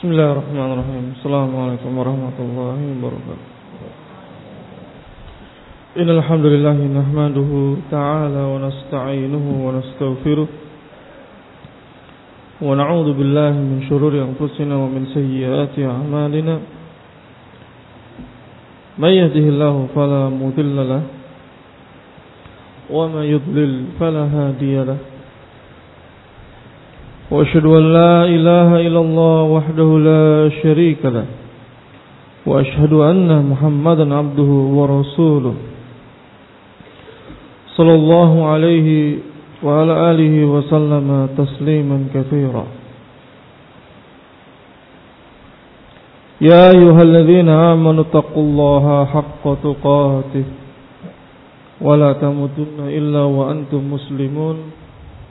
Bismillahirrahmanirrahim. Assalamualaikum warahmatullahi wabarakatuh. Innal hamdalillah nahmaduhu ta'ala wa nasta'inuhu wa nastaghfiruh wa na'udzu billahi min shururi anfusina wa min sayyiati a'malina. May yahdihillahu fala mudilla lahu wa may yudlil fala hadiya lahu. وأشهد أن لا إله إلا الله وحده لا شريك له وأشهد أن محمدا عبده ورسوله صلى الله عليه وعلى آله وسلم تسليما كثيرا. يا أيها الذين آمنوا اتقوا الله حق تقاته ولا تموتن إلا وأنتم مسلمون.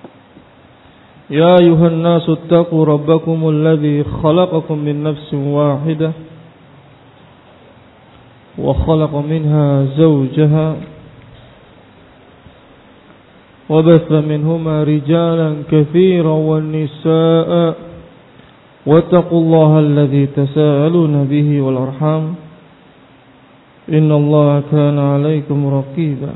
يا أيها الناس اتقوا ربكم الذي خلقكم من نفس واحدة وخلق منها زوجها وبث منهما رجالا كثيرا والنساء واتقوا الله الذي تساءلون به والأرحام إن الله كان عليكم رقيبا.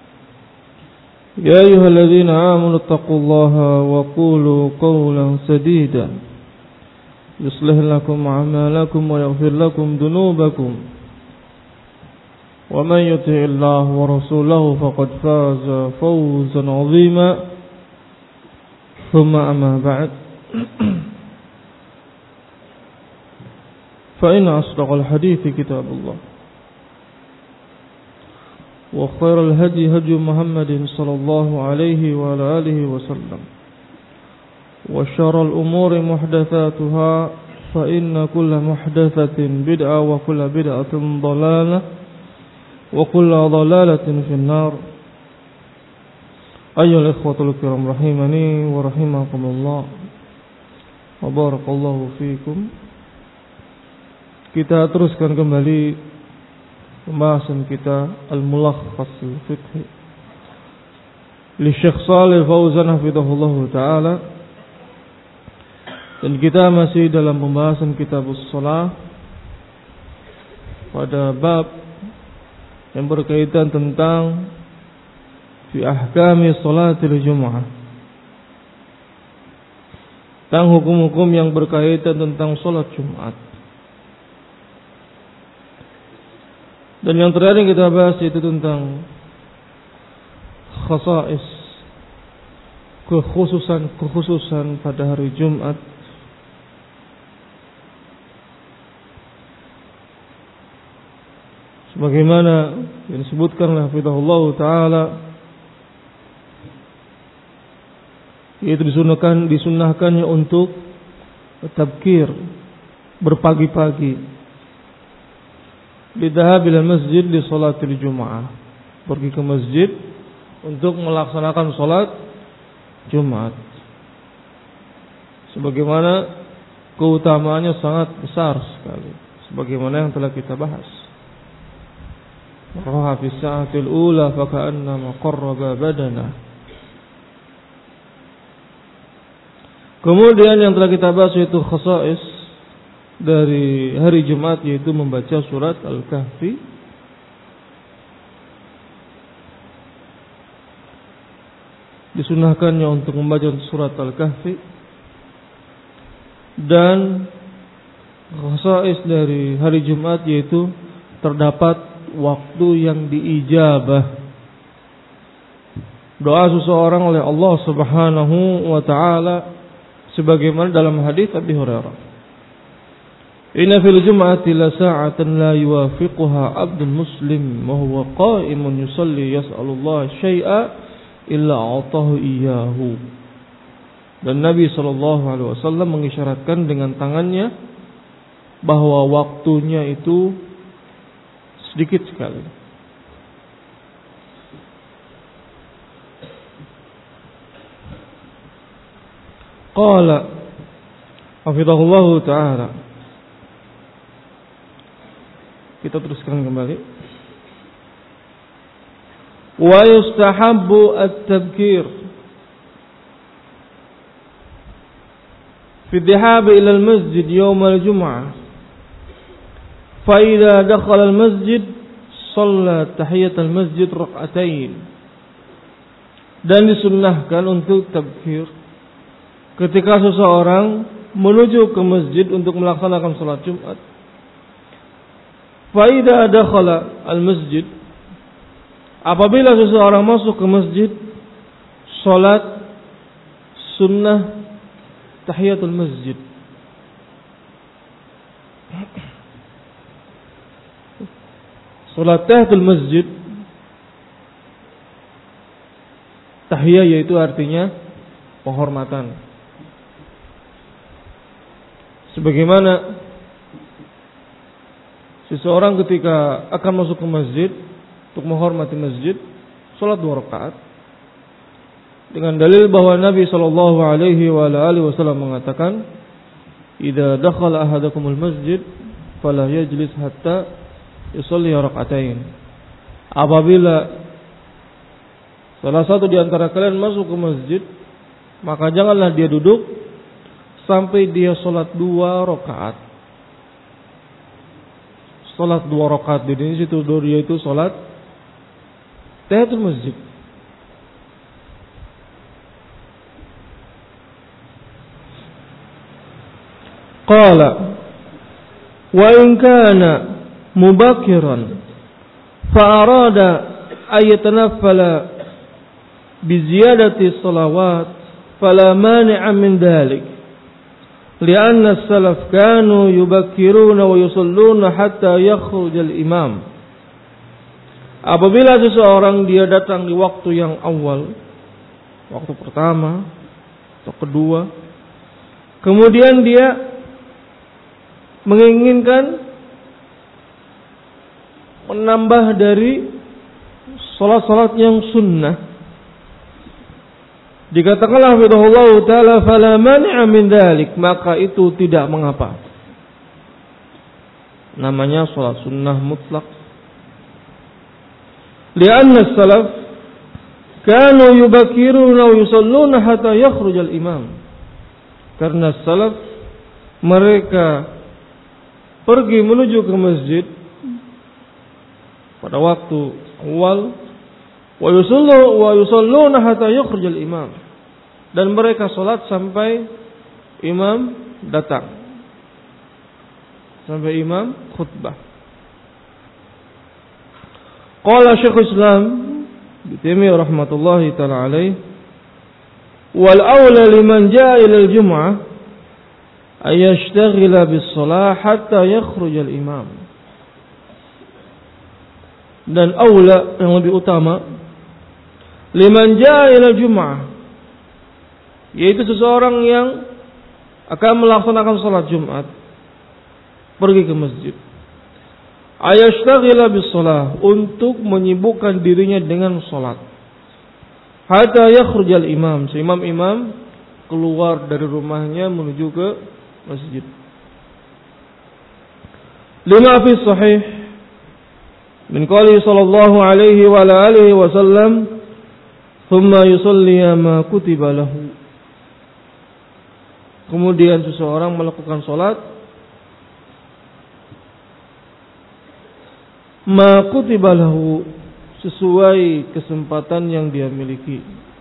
يا أيها الذين آمنوا اتقوا الله وقولوا قولا سديدا يصلح لكم أعمالكم ويغفر لكم ذنوبكم ومن يطع الله ورسوله فقد فاز فوزا عظيما. ثم أما بعد فإن أصدق الحديث كتاب الله وخير الهدي هدي محمد صلى الله عليه وعلى آله وسلم وشر الأمور محدثاتها فإن كل محدثة بدعة وكل بدعة ضلالة وكل ضلالة في النار. أيها الإخوة الكرام رحمني ورحمكم الله وبارك الله فيكم. Kita teruskan kembali pembahasan kita Al-Mulakhas Al-Fiqhi li Syekh Shalih Fauzan hafizahullah ta'ala, dan kita masih dalam pembahasan Kitabus Shalah pada bab yang berkaitan tentang fi ahkami shalatil Jum'ah, tentang hukum-hukum yang berkaitan tentang salat Jumat. Dan yang terakhir kita bahas itu tentang khasa'is, kekhususan pada hari Jumat. Sebagaimana yang disebutkan oleh hafizahullah ta'ala, yaitu disunnahkannya untuk tabkir, berpagi-pagi, lidhahab ila masjid li salatil Jum'ah, pergi ke masjid untuk melaksanakan salat Jumat. Sebagaimana keutamaannya sangat besar sekali, sebagaimana yang telah kita bahas. Raha fi sa'atil ula fa ka'annama qarraba badana. Kemudian yang telah kita bahas yaitu khasa'is dari hari Jumat, yaitu membaca surat Al-Kahfi. Disunahkannya untuk membaca surat Al-Kahfi. Dan khasa'is dari hari Jumat yaitu terdapat waktu yang diijabah doa seseorang oleh Allah Subhanahu wa ta'ala, sebagaimana dalam hadis Abi Hurairah, inna fil jum'ati la sa'atan la yuwafiquha 'abdun muslim wa huwa qa'imun yusalli yas'alullaha syai'a illa a'tahu iyyahu. Dan Nabi sallallahu alaihi wasallam mengisyaratkan dengan tangannya bahwa waktunya itu sedikit sekali. Qala hafizahullah ta'ala. Kita teruskan kembali. Wa yustahabbu at-tabkir fi dhahab ila al-masjid yawm al-jum'ah fa idza dakhala al-masjid shalla tahiyat al-masjid rak'atain. Dan disunnahkan untuk tabkir ketika seseorang menuju ke masjid untuk melaksanakan salat Jumat. Fa idza dakhala al-masjid, apabila seseorang masuk ke masjid, salat sunnah tahiyatul masjid. Salat tahiyatul masjid, tahiyah yaitu artinya penghormatan. Sebagaimana seseorang ketika akan masuk ke masjid untuk menghormati masjid, salat 2 rakaat dengan dalil bahwa Nabi sallallahu alaihi wasallam mengatakan, "Idza dakhala ahadakumul masjid fala yajlis hatta yusalli rak'atain." Apabila salah satu di antara kalian masuk ke masjid, maka janganlah dia duduk sampai dia salat 2 rakaat. Salat 2 rakaat di situ yaitu salat tahiyatul masjid. Qala wa in kana mubakkiran fa arada ay yatanaffala bi ziyadati salawat fala mani'a min dhalik li'anna as-salaf kanu yubakkiruna wa yusalluna hatta yakhruj al-imam. Apabila seseorang dia datang di waktu yang awal, waktu pertama atau kedua, kemudian dia menginginkan menambah dari salat-salat yang sunnah, dikatakanlah Allah Ta'ala fala mani'a min dhalik, maka itu tidak mengapa. Namanya salat sunnah mutlak. Lianna salaf kanu yubakkiruna wa yusalluna hatta yakhruj al-imam. Karena salaf mereka pergi menuju ke masjid pada waktu awal, wa yusalluna hatta yakhruj al-imam, dan mereka salat sampai imam datang, sampai imam khutbah. Qala Syekhul Islam Ibnu Taimiyah rahmatullahi taala alaih, wal aula liman jaa ila al-jum'ah ay yashtaghila bis shalah hatta yakhruj al-imam. Dan aula yang lebih utama liman jaa ila al-jum'ah, yaitu seseorang yang akan melaksanakan salat Jumat pergi ke masjid, ayashtaghila bis shalah, untuk menyibukkan dirinya dengan salat, hatta yakhrujal imam, imam keluar dari rumahnya menuju ke masjid. Lima fi sahih min qali sallallahu alaihi wa alihi wasallam, thumma yusalli ma kutiba lahu. Kemudian seseorang melakukan salat ma kutiba lahu, sesuai kesempatan yang dia miliki.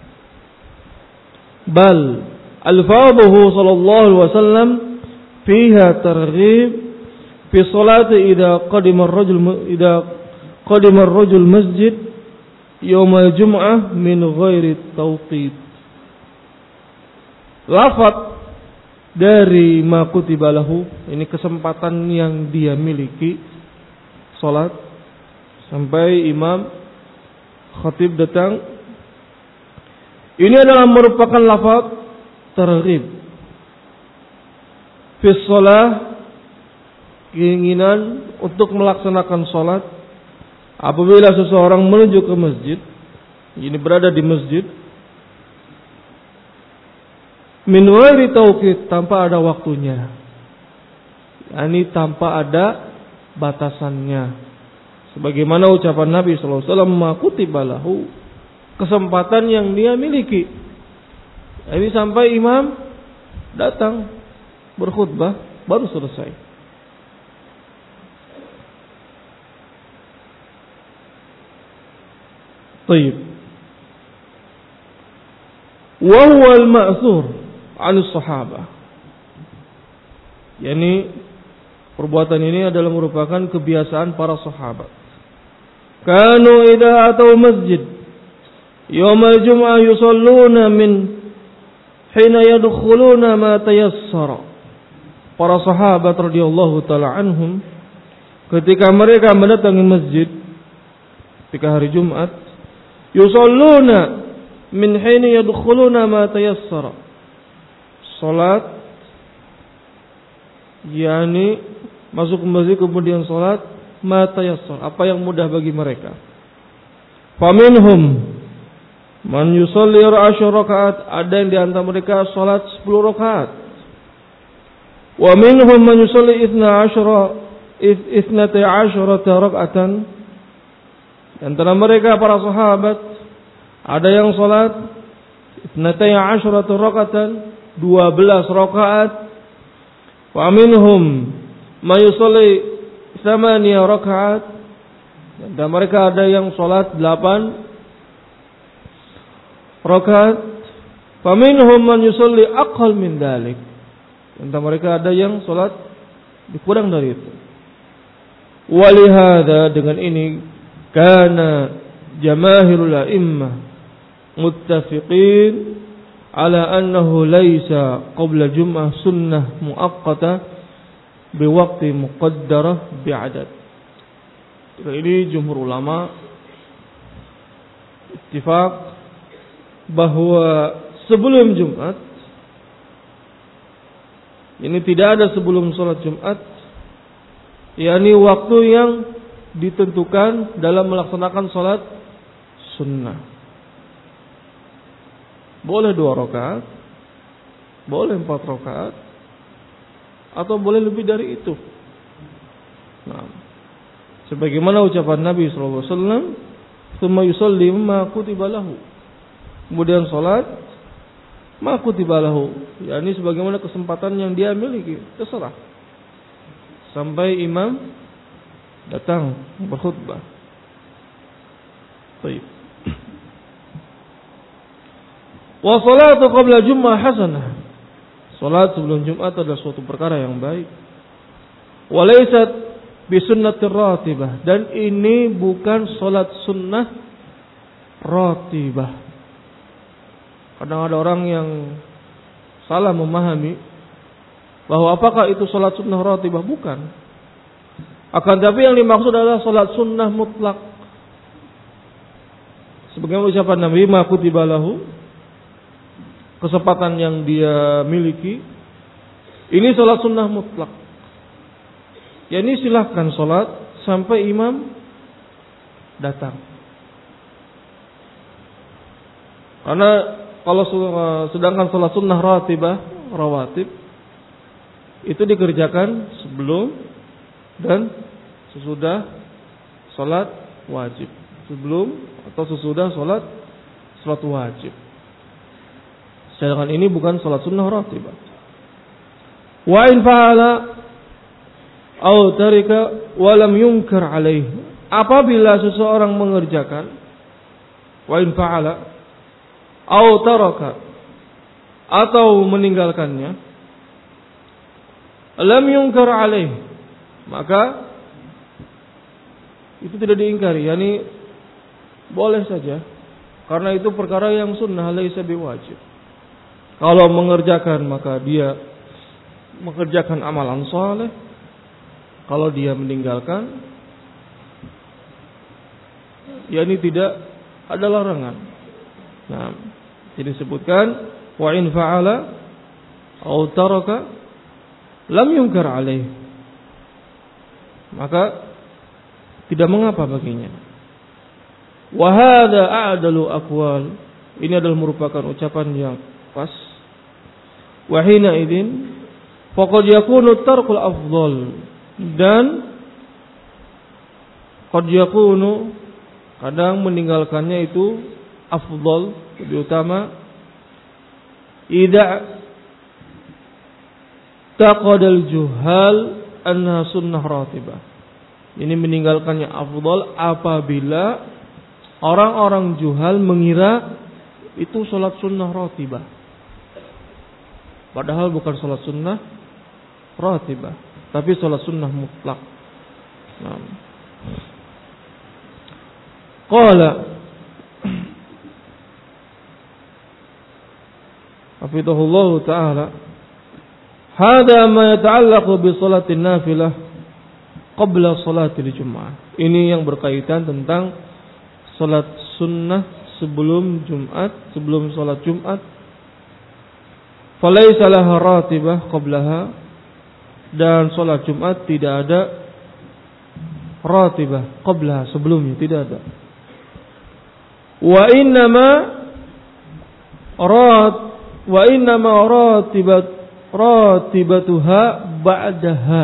Bal alfadhuhu sallallahu alaihi wasallam fiha targhib fi salati idza qadima ar-rajul masjid yawm al-jum'ah min ghairi tawqit. Lafaz dari ma kutiba lahu ini kesempatan yang dia miliki salat sampai imam khatib datang. Ini adalah merupakan lafaz targhib fi shalah, keinginan untuk melaksanakan salat apabila seseorang menuju ke masjid, ini berada di masjid, min ghairi tauqit, tanpa ada waktunya, yakni tanpa ada batasannya. Sebagaimana ucapan Nabi sallallahu alaihi wasallam, ma kutiba lahu, kesempatan yang dia miliki. Ini sampai imam datang. berkhutbah baru selesai. Baik. Wa huwa al-ma'thur 'an as-sahabah. Yani perbuatan ini adalah merupakan kebiasaan para sahabat. Kanu idza atau masjid yawm al-jum'ah yusalluna min hina yadkhuluna ma tayassara. Para sahabat radhiyallahu taala anhum ketika mereka mendatangi masjid ketika hari Jumat, yusalluna min hina yadkhuluna ma tayassara. Salat, yakni masuk ke masjid kemudian salat ma tayassar, apa yang mudah bagi mereka. Faminhum man yusalli 10 rakaat, ada yang di antara mereka salat 10 rakaat. Wa minhum man yusalli 12 rakaatan. Di antara mereka para sahabat ada yang salat 12 rakaatan, 12 rakaat. Wa minhum man yusalli 8 rakaat. Dan mereka ada yang salat 8 rakaat. Fa minhum man yusalli aqall min dzalik. Dan mereka ada yang salat kurang dari itu. Walihada, dengan ini kana jamaahirul a'immah muttafiqin ala annahu laisa qabla jum'ah sunnah muaqqata biwaqti muqaddarah bi'adad. Ini jumhur ulama ittifaq bahwa sebelum Jumat, ini tidak ada sebelum sholat Jumat, yakni waktu yang ditentukan dalam melaksanakan sholat sunnah. Boleh 2 rakaat, boleh 4 rakaat, atau boleh lebih dari itu. Nah, sebagaimana ucapan Nabi SAW, "Tsumma yusalli ma kutiba lahu." Kemudian salat ma kutiba lahu, yakni sebagaimana kesempatan yang dia miliki, terserah sampai imam datang berkhutbah. Baik. Wa salatu qabla Jum'ah hasanah. Salat sebelum Jumat adalah suatu perkara yang baik. Wa laysat bi sunnatir ratibah, dan ini bukan salat sunnah ratibah. Kadang ada orang yang salah memahami bahwa apakah itu salat sunnah ratibah, bukan. Akan tapi yang dimaksud adalah salat sunnah mutlak. Sebagaimana ucapan Nabi, ma kutiba lahu, kesempatan yang dia miliki, ini salat sunnah mutlak. Ya, ini silahkan salat sampai imam datang. Karena kalau sedangkan salat sunnah rawatib itu dikerjakan sebelum dan sesudah salat wajib, sebelum atau sesudah salat wajib. Sedangkan ini bukan salat sunnah ratibah. Wa in fa'ala aw tarika wa lam yunkar alaih. Apabila seseorang mengerjakan, wa in fa'ala aw taraka, atau meninggalkannya, lam yunkar alaih, maka itu tidak diingkari, yakni boleh saja, karena itu perkara yang sunnah, laisa biwajib. Kalau mengerjakan maka dia mengerjakan amalan saleh. Kalau dia meninggalkan, yakni tidak ada larangan. Nah, jadi disebutkan wa in fa'ala aw taraka lam yunkar alaih, maka tidak mengapa baginya. Wa hadza a'dalu aqwal, ini adalah merupakan ucapan yang pas. Wa hina idzin faqad yakunu tarkul afdal, dan qad yakunu, kadang meninggalkannya itu afdal, lebih utama, idza i'taqadal juhal anna sunnah ratibah. Ini meninggalkannya afdal apabila orang-orang juhal mengira itu salat sunnah ratibah. Padahal bukan salat sunnah ratibah, tapi salat sunnah mutlak. Qala hafidhahullah ta'ala, hada ma yata'allaqu bi salatin nafilah qabla salatil Jum'ah. Ini yang berkaitan tentang salat sunnah sebelum Jumat, sebelum salat Jumat. Falaysa laha ratibah qablaha, dan salat Jumat tidak ada ratibah qablaha, sebelumnya tidak ada. Wa innama ratibatuha ba'daha.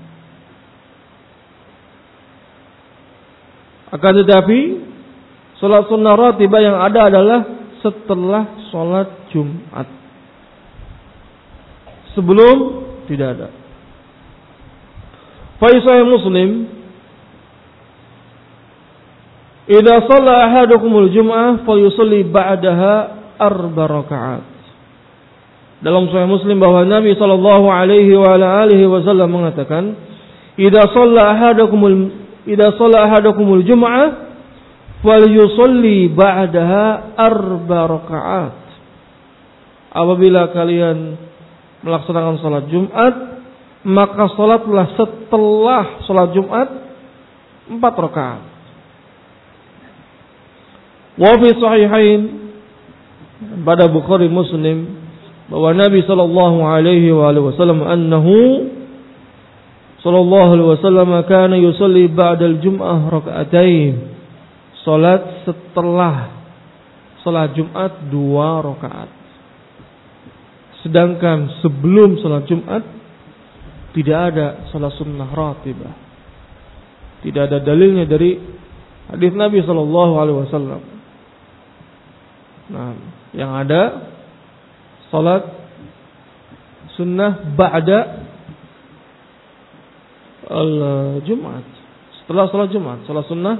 Akan tetapi salat sunnah ratibah yang ada adalah setelah salat Jumat. Sebelum tidak ada. Fa sahih Muslim, idza shalla ahadukumul jum'ah falyusalli ba'daha 4 rakaat. Dalam Sahih Muslim bahwa Nabi sallallahu alaihi wa alihi wasallam mengatakan, idza shalla ahadukumul jum'ah falyusalli ba'daha 4 rakaat. Apabila kalian melaksanakan salat Jumat, maka salatlah setelah salat Jumat 4 rakaat. Wa fi sahihain, pada Bukhari Muslim, bahwa Nabi sallallahu alaihi wasallam annahu sallallahu alaihi wasallam kana yusalli ba'da al-jum'ah raka'atain. Salat setelah salat Jumat 2 rakaat. Sedangkan sebelum salat Jumat tidak ada salat sunnah ratibah. Tidak ada dalilnya dari hadis Nabi sallallahu alaihi wasallam. Nah, yang ada salat sunnah ba'da al-Jumat, setelah salat Jumat, salat sunnah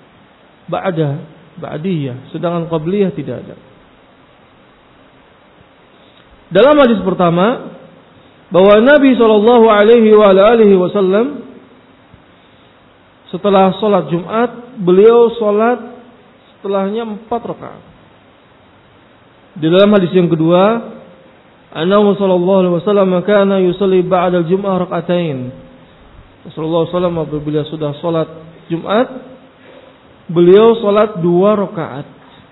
ba'diyah, sedangkan qabliyah tidak ada. Dalam hadis pertama bahwa Nabi sallallahu alaihi wasallam setelah salat Jumat beliau salat setelahnya 4 rakaat. Di dalam hadis yang kedua, annahu sallallahu alaihi wasallam kana yusalli ba'da al-jum'ah rak'atain. Rasulullah sallallahu apabila sudah salat Jumat, beliau salat 2 rakaat.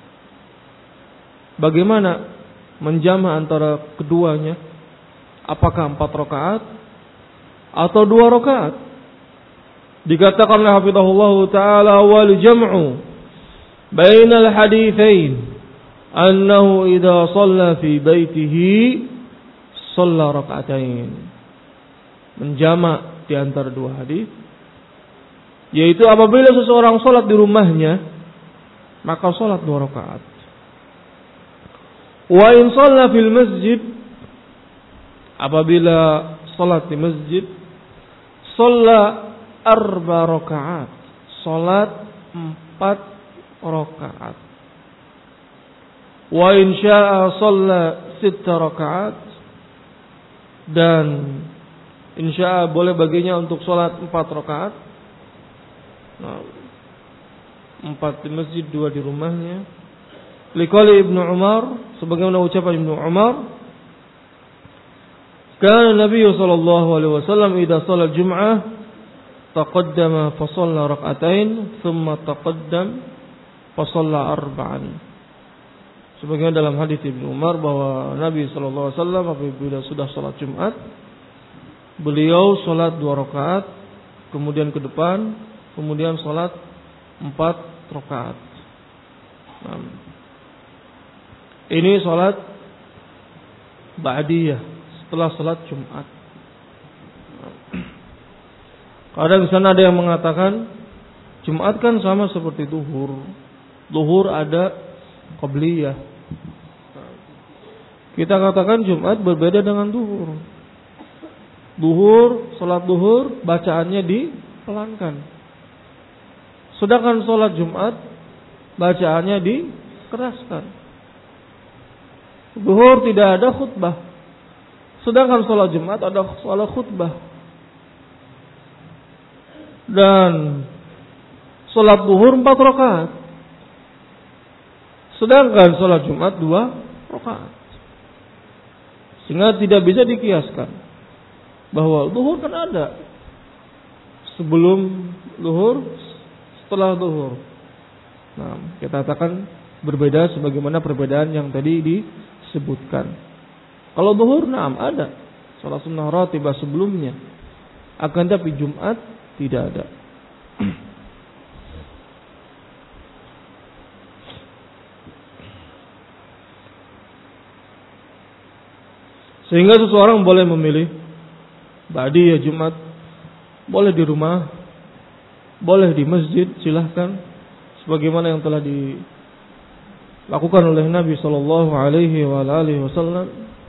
Bagaimana menjama antara keduanya? Apakah 4 rakaat atau 2 rakaat? Dikatakan oleh hafizahullah taala wal jam'u bainal haditsain annahu idza shalla fi baitihi shalla rak'atain. Menjamak di antara dua hadis, yaitu apabila seseorang salat di rumahnya maka salat 2 rakaat. Wa in shalla fil masjid, apabila salat di masjid, shalla 4 rakaat, salat 4 rakaat. Wa in syaa shalla 6 rakaat, dan insya boleh baginya untuk sholat 4 rakaat. 4 di masjid, 2 di rumahnya. Liqali Ibnu Umar, sebagaimana ucapan Ibnu Umar, kana Nabi sallallahu alaihi wasallam idza shalla al-jum'ah taqaddama fa shalla rak'atain thumma taqaddam fa shalla 4. Sebagaimana dalam hadis Ibnu Umar bahwa Nabi sallallahu alaihi wasallam apabila sudah salat Jumat, beliau salat 2 rakaat, kemudian ke depan, kemudian salat 4 rakaat. Ini salat ba'diyah setelah salat Jumat. Kadang sana ada yang mengatakan Jumat kan sama seperti zuhur. Zuhur ada qabliyah. Kita katakan Jumat berbeda dengan zuhur. Salat duhur bacaannya dipelankan. Sedangkan salat Jumat bacaannya dikeraskan. Duhur tidak ada khutbah. Sedangkan salat Jumat ada salat khutbah. Dan salat duhur 4 rakaat. Sedangkan salat Jumat 2 rakaat. Sehingga tidak bisa dikiaskan bahwa duhur kan ada sebelum duhur, setelah duhur. Nah, kita katakan berbeda sebagaimana perbedaan yang tadi disebutkan. Kalau duhur, ada salat sunnah ratibah sebelumnya. Akan tapi Jumat tidak ada. Sehingga seseorang boleh memilih ba'diyah Jumat, boleh di rumah, boleh di masjid, silahkan. Sebagaimana yang telah dilakukan oleh Nabi Sallallahu Alaihi Wasallam.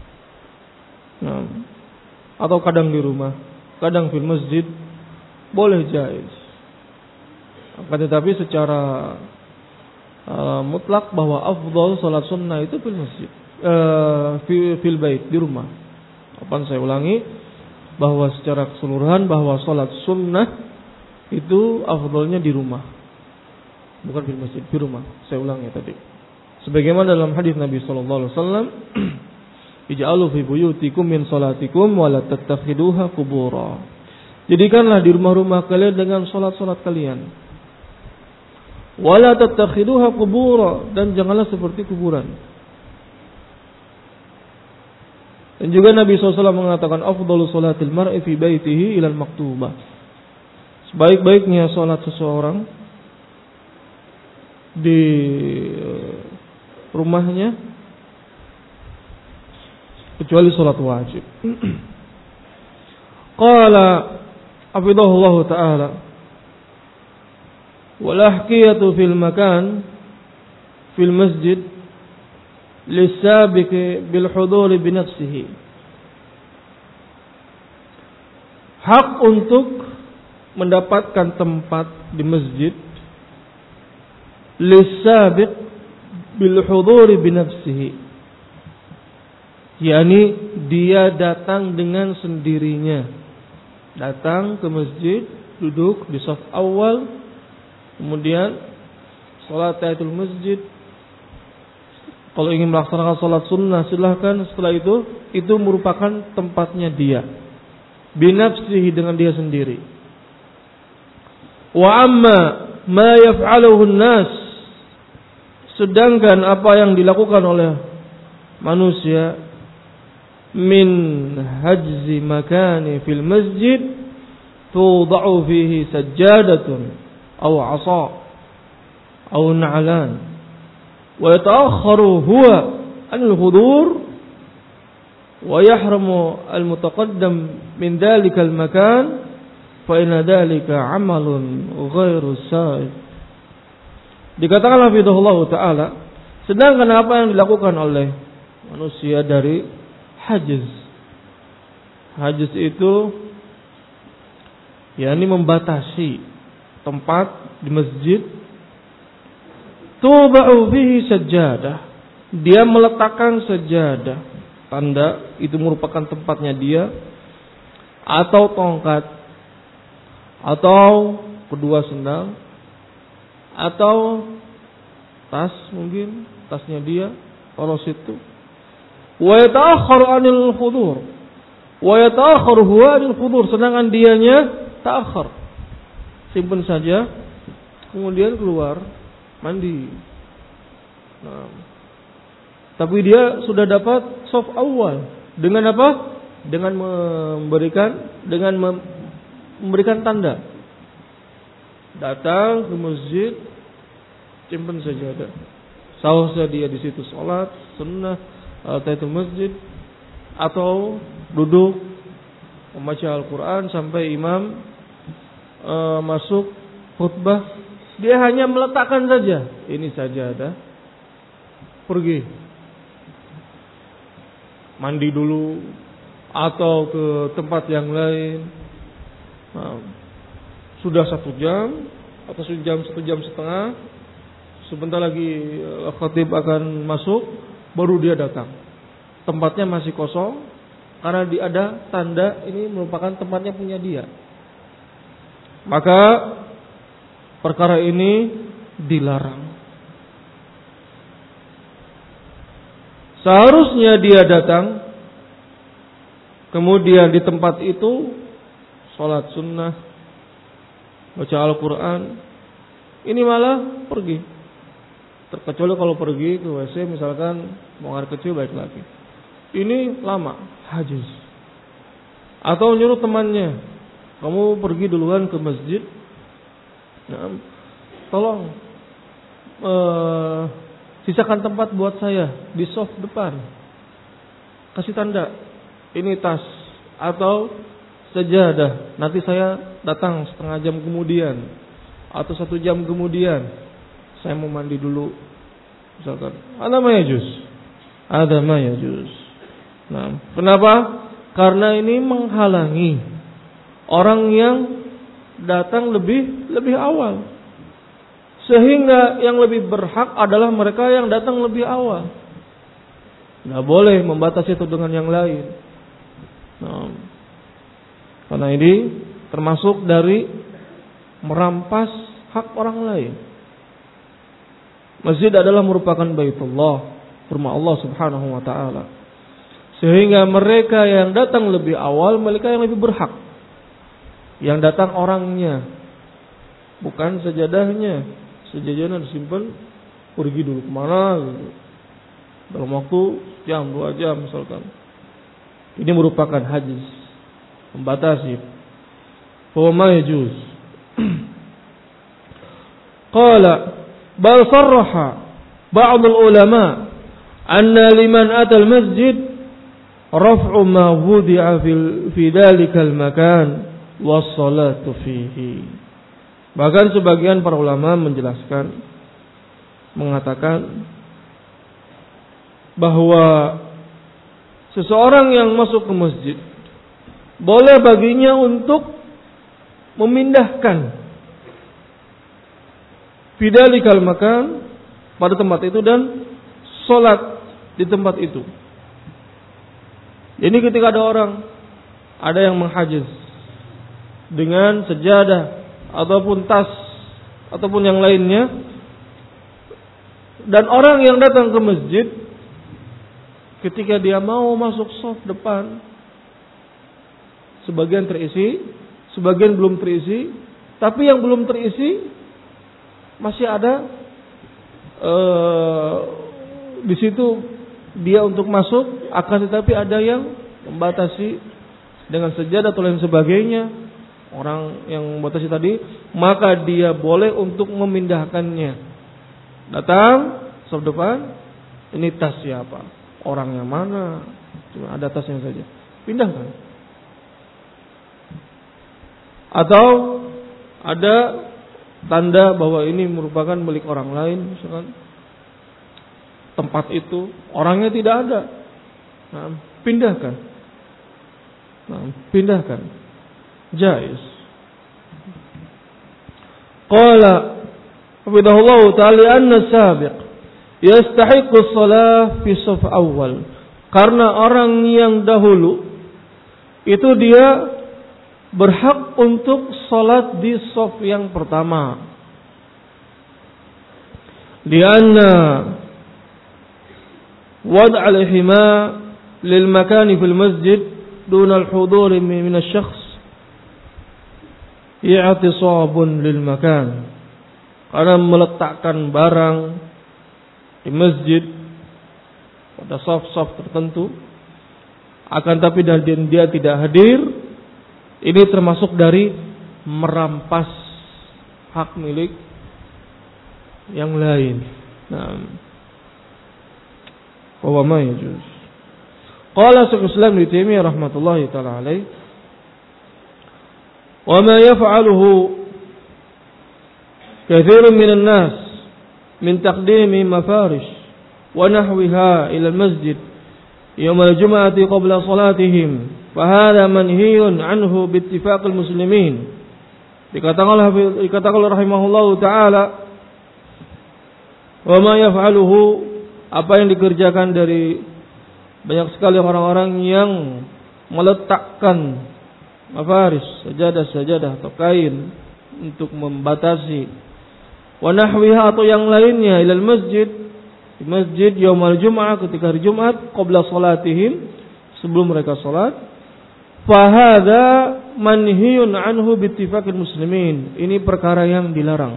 Atau kadang di rumah, kadang di masjid, boleh jaiz. Akan tetapi secara mutlak bahwa afdal salat sunnah itu fil masjid. Fil bait, di rumah. Saya ulangi bahwa secara keseluruhan bahwa salat sunnah itu afdalnya di rumah, bukan fil masjid, di rumah. Saya ulangi tadi. Sebagaimana dalam hadis Nabi sallallahu alaihi wasallam, ij'alu fi buyutikum min salatikum wa la tattakhiduha qubura. Jadikanlah di rumah-rumah kalian dengan salat-salat kalian. Wa la tattakhiduha qubura, dan janganlah seperti kuburan. Dan juga Nabi SAW mengatakan afdalu salatil mar'i fi baitihi ilal maktubah. Sebaik-baiknya salat seseorang di rumahnya kecuali salat wajib. Qala hafidhahullah ta'ala wal ahqiyatu fil makan fil masjid lisabiqi bil huduri binafsihi. Hak untuk mendapatkan tempat di masjid lisabiq bil huduri binafsihi, yakni dia datang dengan sendirinya, datang ke masjid, duduk di saf awal, kemudian salat tahiyatul masjid. Kalau ingin melaksanakan salat sunnah silahkan. Setelah itu merupakan tempatnya dia, binafsihi, dengan dia sendiri. Wa amma ma yaf'aluhu an-nas, sedangkan apa yang dilakukan oleh manusia, min hajzi makani fil masjid tuda'u fihi sajjadatun aw 'asa aw na'lan wa yata'akhkharu huwa anil hudur wa yahramu al-mutaqaddam min dhalikal makan fa inna dhalika 'amalun ghairu sahih. Dikatakan hafizahullah ta'ala, sedangkan apa yang dilakukan oleh manusia dari hajiz. Hajiz itu yakni membatasi tempat di masjid. Tuba'u fihi sajjadah, dia meletakkan sajadah, tanda itu merupakan tempatnya dia, atau tongkat, atau kedua sendal, atau tas, mungkin tasnya dia taruh situ. Wa yata'akhkharu 'anil hudur, wa yata'akhkharu huwa 'anil hudur, sedangkan dianya ta'akhkhar, simpan saja, kemudian keluar mandi. Nah, tapi dia sudah dapat shaf awal dengan apa? Dengan memberikan tanda. Datang ke masjid, simpan sajadah. Seharusnya dia di situ salat sunnah tahiyatul masjid, atau duduk membaca Al-Quran sampai imam masuk khutbah. Dia hanya meletakkan saja, ini sajadah, pergi mandi dulu atau ke tempat yang lain. Nah, sudah 1 jam atau 1 jam setengah, sebentar lagi khatib akan masuk, baru dia datang. Tempatnya masih kosong karena ada tanda ini merupakan tempatnya punya dia. Maka perkara ini dilarang. Seharusnya dia datang, kemudian di tempat itu sholat sunnah, baca Al-Quran. Ini malah pergi. Terkecuali kalau pergi ke WC misalkan mau air kecil balik lagi. Ini lama, hajiz. Atau nyuruh temannya, kamu pergi duluan ke masjid. Nah, tolong sisakan tempat buat saya di soft depan. Kasih tanda, ini tas atau sajadah. Nanti saya datang setengah jam kemudian atau 1 jam kemudian. Saya mau mandi dulu. Misalkan, ada ma yajuz. Ada ma yajuz. Nah, kenapa? Karena ini menghalangi orang yang datang lebih awal. Sehingga yang lebih berhak adalah mereka yang datang lebih awal. Tidak boleh membatasi itu dengan yang lain. Nah, karena ini termasuk dari merampas hak orang lain. Masjid adalah merupakan baitullah, rumah Allah Subhanahu wa taala. Sehingga mereka yang datang lebih awal, mereka yang lebih berhak. Yang datang orangnya, bukan sajadahnya. Sajadahnya disimpan, pergi dulu kemana gitu. Dalam waktu jam 2 jam misalkan. Ini merupakan hajiz, membatasi. Fa ma yajuz. Qala bal sarraha ba'd al-ulama anna liman ata al-masjid raf'u ma wudi'a fi dhalika al-makan was-salatu fihi. Bahkan sebagian para ulama menjelaskan, mengatakan bahwa seseorang yang masuk ke masjid boleh baginya untuk memindahkan fidalikal makan pada tempat itu dan sholat di tempat itu. Ini ketika ada yang menghajiz dengan sejadah ataupun tas ataupun yang lainnya, dan orang yang datang ke masjid ketika dia mau masuk shaf depan, sebagian terisi, sebagian belum terisi, tapi yang belum terisi masih ada di situ dia untuk masuk, akan tetapi ada yang membatasi dengan sejadah atau lain sebagainya. Orang yang membatasi tadi, maka dia boleh untuk memindahkannya. Datang shaf depan, ini tas siapa? Orangnya mana? Cuma ada tasnya saja. Pindahkan. Atau ada tanda bahwa ini merupakan milik orang lain, misalkan tempat itu orangnya tidak ada. Nah, pindahkan. Pindahkan. Jaiz. Qala Abdullah ta'ala anna sabiq yastahiqu as-salah fi shaf awal. Karena orang yang dahulu itu dia berhak untuk salat di shaf yang pertama. Lianna wad' al-hima lil makan fil masjid dun al-hudur min asy-syakhs i'tisabun lil makan. Karena meletakkan barang di masjid pada shaf-shaf tertentu, akan tapi dan dia tidak hadir, ini termasuk dari merampas hak milik yang lain. Nah, wa ma yajuz. Qala Syekhul Islam Ibnu Taimiyah rahmatullahi taala alaihi, wa ma yaf'aluhu katsirun minan nas min taqdimi mafarish wa nahwiha ila al-masjid yawm al-jum'ati qabla salatihim Fahada manhiyun anhu bittifaqil muslimin. Dikatakan oleh rahimahullahu taala, wa ma yaf'aluhu, apa yang dikerjakan dari banyak sekali orang-orang yang meletakkan mafaris, sajadah atau kain untuk membatasi wa nahwiha atau yang lainnya ilal masjid, di masjid yaumal jum'ah, ketika hari Jumat, qabla salatihim, sebelum mereka salat. Fahada manhiyun anhu bittifaqil muslimin. Ini perkara yang dilarang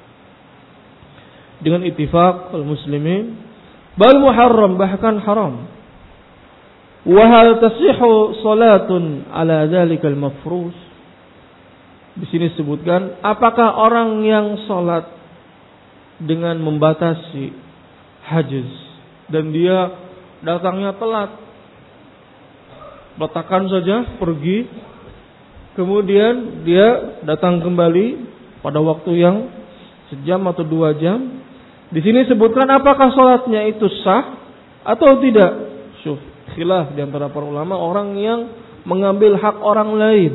dengan ittifaq muslimin, bal muharram, bahkan haram. Wa hal tasihhu salatun ala dzalikal mafrus. Di sini disebutkan, apakah orang yang salat dengan membatasi hajiz dan dia datangnya telat, letakkan saja pergi, kemudian dia datang kembali pada waktu yang sejam atau 2 jam. Di sini sebutkan apakah salatnya itu sah atau tidak. Syuf, khilaf di antara para ulama orang yang mengambil hak orang lain.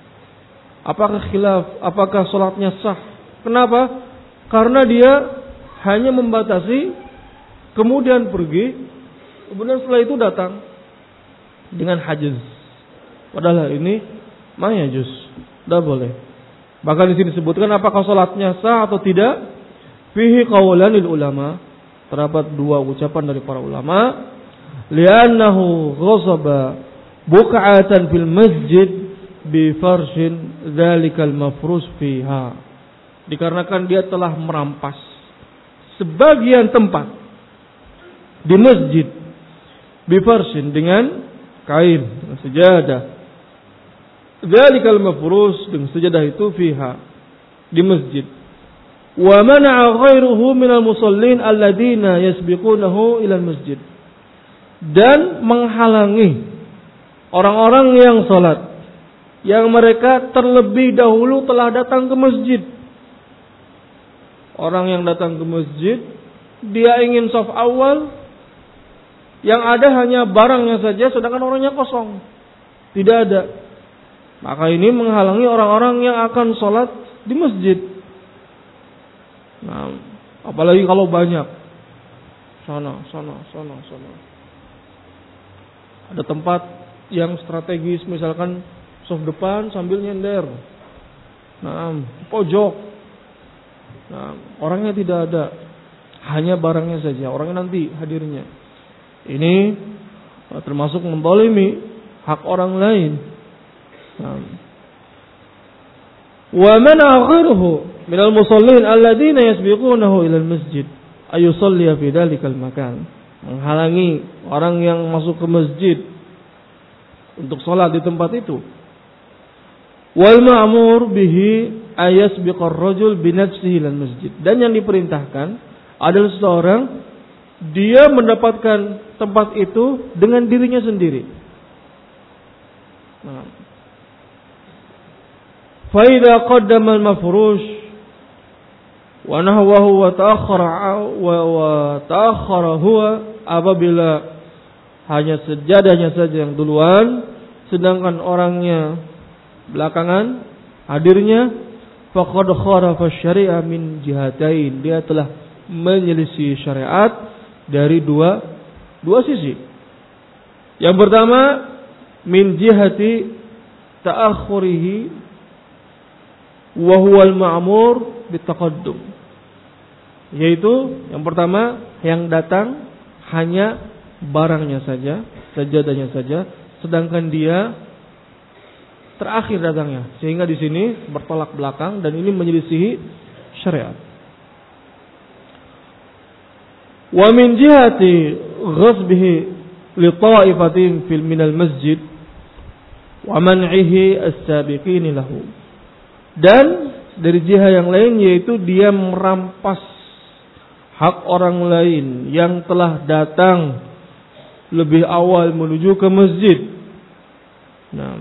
Apakah salatnya sah? Kenapa? Karena dia hanya membatasi, kemudian pergi, kemudian setelah itu datang dengan hajiz. Padahal ini mayajuz, tidak boleh. Bahkan di sini disebutkan apakah salatnya sah atau tidak. Fihi qaulanil ulama, terdapat 2 ucapan dari para ulama. Li'annahu ghasaba buq'atan fil masjid bi farshin dzalikal mafrus fiha. Dikarenakan dia telah merampas sebagian tempat di masjid bi farshin, dengan kain, dengan sejadah. Dzalikal mafrus, dengan sejadah itu fiha, di masjid. Wa mana'a ghairuhu minal musallin alladziina yasbiqunahu ilal masjid. Dan menghalangi orang-orang yang salat yang mereka terlebih dahulu telah datang ke masjid. Orang yang datang ke masjid, dia ingin shaf awal, yang ada hanya barangnya saja, sedangkan orangnya kosong, tidak ada. Maka ini menghalangi orang-orang yang akan sholat di masjid. Nah, apalagi kalau banyak, sana. Ada tempat yang strategis, misalkan shaf depan sambil nyender, nah, pojok. Nah, orangnya tidak ada, hanya barangnya saja, orangnya nanti hadirnya. Ini termasuk menzalimi hak orang lain. Wa man aghiruhu minal musallin alladziina yasbiqunahu ilal masjid ayusalli fi dzalikal makan. Menghalangi orang yang masuk ke masjid untuk salat di tempat itu. Wal ma'mur bihi ayasbiqar rajul bi nafsihi ilal masjid. Dan yang diperintahkan adalah seseorang, dia mendapatkan tempat itu dengan dirinya sendiri. Fa idza qaddama al-mafrush wa nahwahu wa ta'akhkhara huwa, apabila hanya sejadahnya saja yang duluan sedangkan orangnya belakangan hadirnya, faqad kharafa syari'a min jihatain, dia telah menyelisih syariat dari dua sisi. Yang pertama, min jihati ta'akhurihi wa huwa al-ma'mur bitaqaddum, yaitu yang pertama, yang datang hanya barangnya saja, sajadahnya saja, sedangkan dia terakhir datangnya, sehingga di sini bertolak belakang dan ini menyelisihi syariat. Wa min jihati ghasbihi li ta'ifatin fil minal masjid wa man'ihi as-sabiqin lahu. Dan dari jihad yang lain, yaitu dia merampas hak orang lain yang telah datang lebih awal menuju ke masjid. Nah,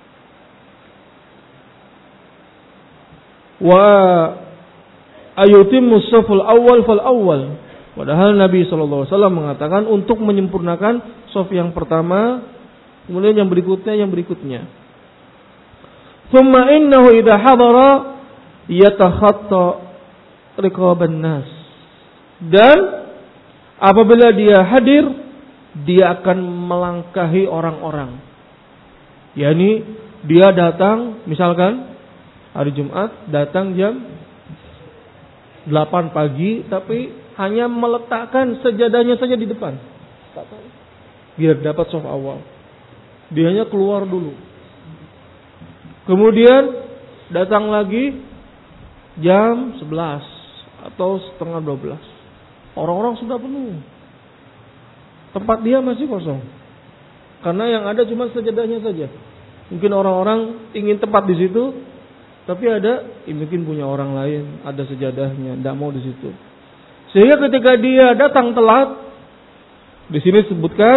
wa ayutimmu shaful awal fal awal. Padahal Nabi SAW mengatakan untuk menyempurnakan shaf yang pertama, Kemudian yang berikutnya. Thumma innahu idza hadara yatakhatta riqaban nas. Dan apabila dia hadir, dia akan melangkahi orang-orang. Yani dia datang, misalkan hari Jumat, datang jam 8 pagi, tapi hanya meletakkan sajadahnya saja di depan. Biar dapat saf awal. Dia hanya keluar dulu. Kemudian datang lagi jam 11 atau setengah 12. Orang-orang sudah penuh. Tempat dia masih kosong. Karena yang ada cuma sajadahnya saja. Mungkin orang-orang ingin tempat di situ, tapi mungkin punya orang lain, ada sajadahnya, tidak mau di situ. Sehingga ketika dia datang telat, di sini sebutkan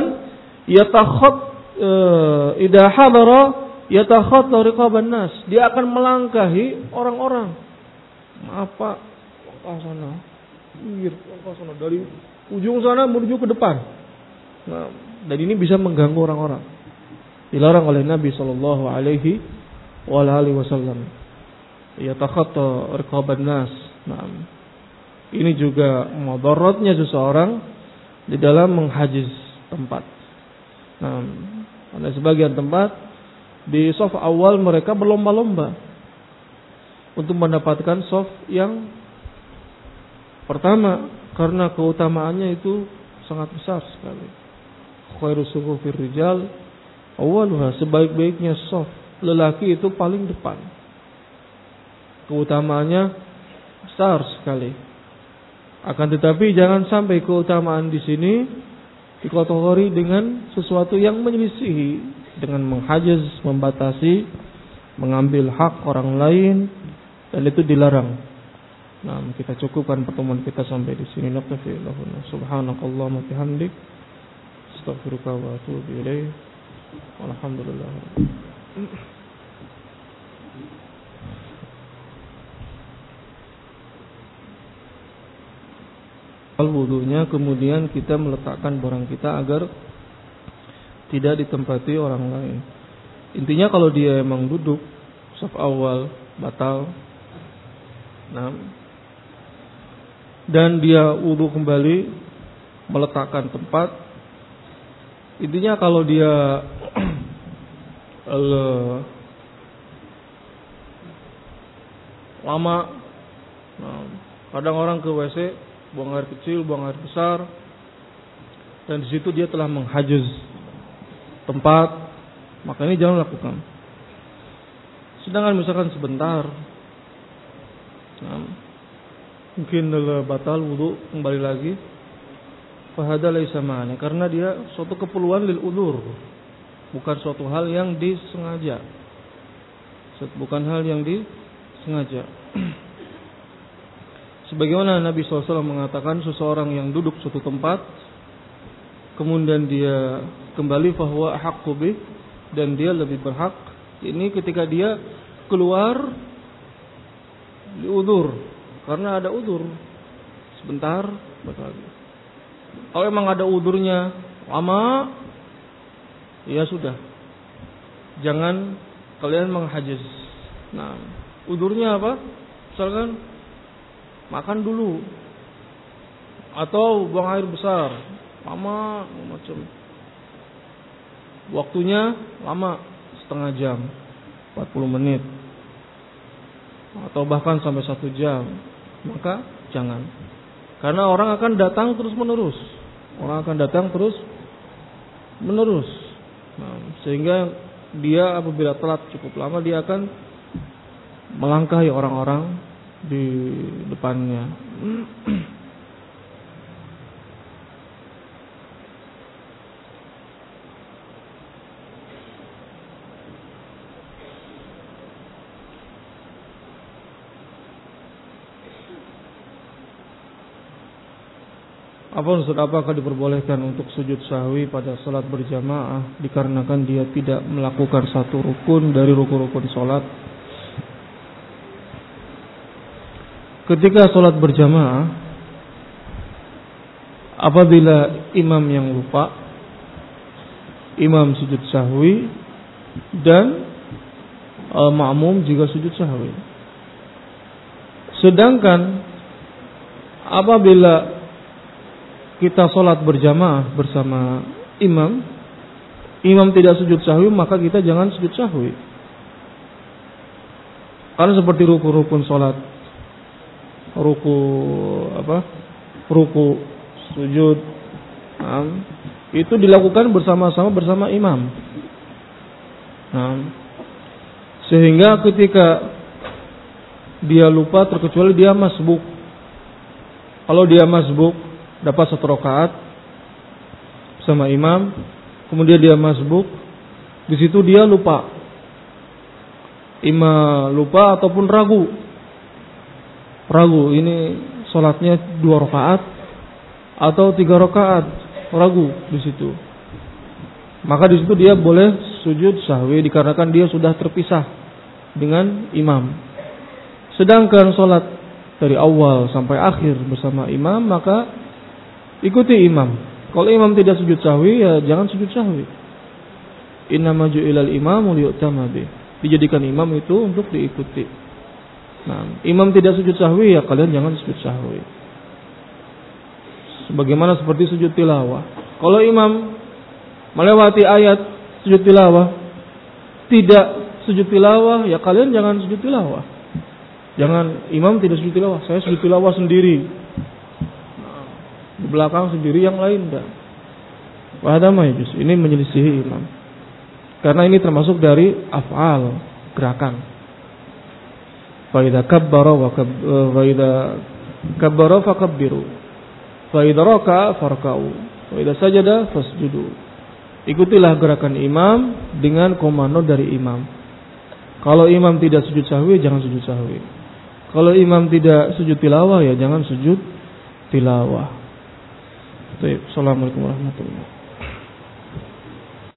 idza hadara yatakhatta riqaban nas. Dia akan melangkahi orang-orang. Apa? Sana. Dari ujung sana menuju ke depan. Nah, dan ini bisa mengganggu orang-orang. Dilarang oleh Nabi sallallahu alaihi wasallam. Yatakhatta riqaban nas. Nah, ini juga mudaratnya seseorang di dalam menghajiz tempat. Nah, ada sebagian tempat di shaf awal mereka berlomba-lomba untuk mendapatkan shaf yang pertama, karena keutamaannya itu sangat besar sekali. Khairus sufufir rijal awwaluha, sebaik-baiknya shaf lelaki itu paling depan. Keutamaannya besar sekali. Akan tetapi jangan sampai keutamaan di sini dikotori dengan sesuatu yang menyelisihi, dengan menghajiz, membatasi, mengambil hak orang lain, dan itu dilarang. Nah, kita cukupkan pertemuan kita sampai di sini. Naktafi lahuna subhanakallahumma bihamdik astaghfiruka wa atubu ilaik. Alhamdulillah. Wudunya, kemudian kita meletakkan barang kita agar tidak ditempati orang lain. Intinya kalau dia emang duduk shaf awal batal. Nah, dan dia wudu kembali meletakkan tempat. Intinya kalau dia lama, nah, kadang orang ke WC buang air kecil, buang air besar, dan di situ dia telah menghajiz tempat, maka ini jangan lakukan. Sedangkan misalkan sebentar, nah, mungkin batal wudu kembali lagi, fahada laisa ma'ana, karena dia suatu keperluan lil udzur, bukan suatu hal yang disengaja, bukan hal yang disengaja. Sebagaimana Nabi SAW mengatakan, seseorang yang duduk suatu tempat kemudian dia kembali fahuwa ahaqqu bih, dan dia lebih berhak. Ini ketika dia keluar di udzur, karena ada udzur sebentar batal. Kalau memang ada udzurnya lama, ya sudah, jangan kalian menghajiz. Nah, udzurnya apa? Misalkan makan dulu, atau buang air besar lama, macam waktunya lama, setengah jam, 40 menit, atau bahkan sampai 1 jam, maka jangan. Karena orang akan datang terus menerus. Nah, sehingga dia apabila telat cukup lama, dia akan melangkahi orang-orang di depannya. Apakah diperbolehkan untuk sujud sahwi pada salat berjamaah dikarenakan dia tidak melakukan satu rukun dari rukun-rukun salat? Ketika salat berjamaah, apabila imam yang lupa imam sujud sahwi dan makmum juga sujud sahwi. Sedangkan apabila kita sholat berjamaah bersama imam tidak sujud sahwi, maka kita jangan sujud sahwi. Karena seperti rukun-rukun sholat, ruku, sujud, itu dilakukan bersama-sama bersama imam. Sehingga ketika dia lupa, terkecuali dia masbuk. Kalau dia masbuk dapat 1 rakaat sama imam, kemudian dia masbuk, di situ dia lupa. Ima lupa ataupun ragu. Ini salatnya 2 rakaat atau 3 rakaat, ragu di situ. Maka di situ dia boleh sujud sahwi dikarenakan dia sudah terpisah dengan imam. Sedangkan salat dari awal sampai akhir bersama imam, maka ikuti imam. Kalau imam tidak sujud sahwi, ya jangan sujud sahwi. Innama ju'ilal imamu liyu'tama bih. Dijadikan imam itu untuk diikuti. Nah, imam tidak sujud sahwi, ya kalian jangan sujud sahwi. Sebagaimana seperti sujud tilawah. Kalau imam melewati ayat sujud tilawah, tidak sujud tilawah, ya kalian jangan sujud tilawah. Jangan, imam tidak sujud tilawah, saya sujud tilawah sendiri. Di belakang sendiri, yang lain enggak. Wahadama yajuz, ini menyelisihi imam. Karena ini termasuk dari af'al, gerakan. Fa idza kabbara fakabbiru. Fa idza raka'a farka'u. Fa idza sajada fasjudu. Ikutilah gerakan imam dengan komando dari imam. Kalau imam tidak sujud sahwi, jangan sujud sahwi. Kalau imam tidak sujud tilawah, ya jangan sujud tilawah. Baik, assalamualaikum warahmatullahi wabarakatuh.